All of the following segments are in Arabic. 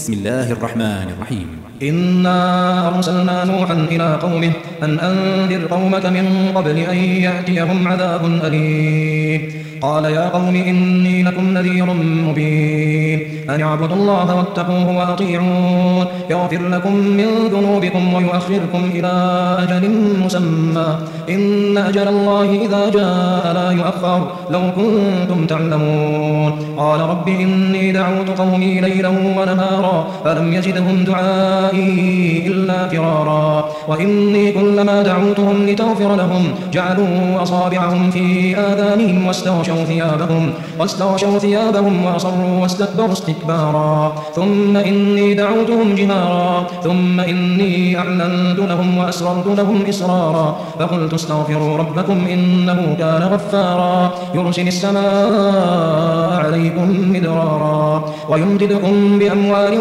بسم الله الرحمن الرحيم. إنا أرسلنا نوحا إلى قومه أن أنذر قومك من قبل أن يأتيهم عذاب أليم. قال يا قوم إني لكم نذير مبين أن اعبدوا الله واتقوه وأطيعون يغفر لكم من ذنوبكم ويؤخركم إلى أجل مسمى إن أجل الله إذا جاء لا يؤخر لو كنتم تعلمون. قال رب إني دعوت قومي ليلا ونهارا فلم يزدهم دعائي إلا فرارا وإني كلما دعوتهم لتغفر لهم جعلوا أصابعهم في آذانهم واستغشوا ثيابهم وأصروا واستكبروا استكبارا ثم إني دعوتهم جهارا ثم إني أعلنت لهم وأسررت لهم إسرارا فقلت استغفروا ربكم إنه كان غفارا يرسل السماء عليكم مدرارا ويمددكم بأموال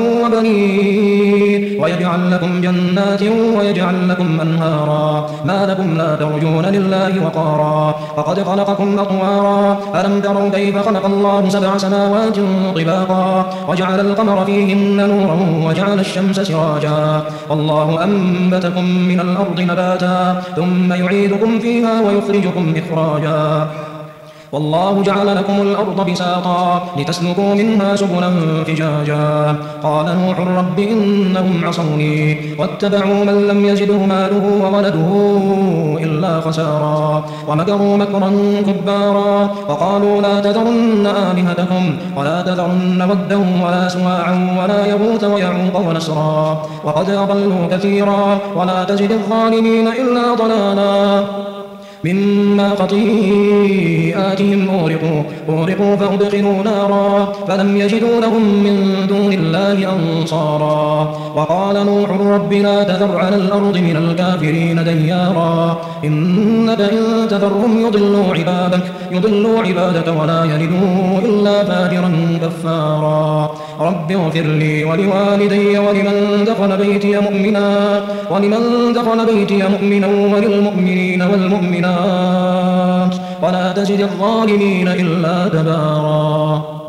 وبنين ويجعل لكم جنات ويجعل لكم أنهارا ما لكم لا ترجون لله وقارا فقد خلقكم أطوارا ألم تروا كيف خلق الله 7 سماوات طباقا وجعل القمر فيهن نورا وجعل الشمس سراجا والله أنبتكم من الأرض نباتا ثم يعيدكم فيها ويخرجكم إخراجا والله جعل لكم الأرض بساطا لتسلكوا منها سبلا فجاجا. قال نوح رب إنهم عصوني واتبعوا من لم يزده ماله وولده إلا خسارا ومكروا مكرا كبارا وقالوا لا تذرن آلهتكم ولا تذرن ودا ولا سواعا ولا يغوث ويعوق ونسرا وقد أضلوا كثيرا ولا تزد الظالمين إلا ضلالا. مما خطيئاتهم أغرقوا فأدخلوا نارا فلم يجدوا لهم من دون الله أنصارا. وقال نوح رب لا تذر على الأرض من الكافرين ديارا إنك إن تذرهم يضلوا عبادك ولا يلدوا إلا فاجرا كفارا. رب اغفر لي ولوالدي ولمن دخل بيتي مؤمنا وللمؤمنين والمؤمنات ولا تزد الظالمين إلا تبارا.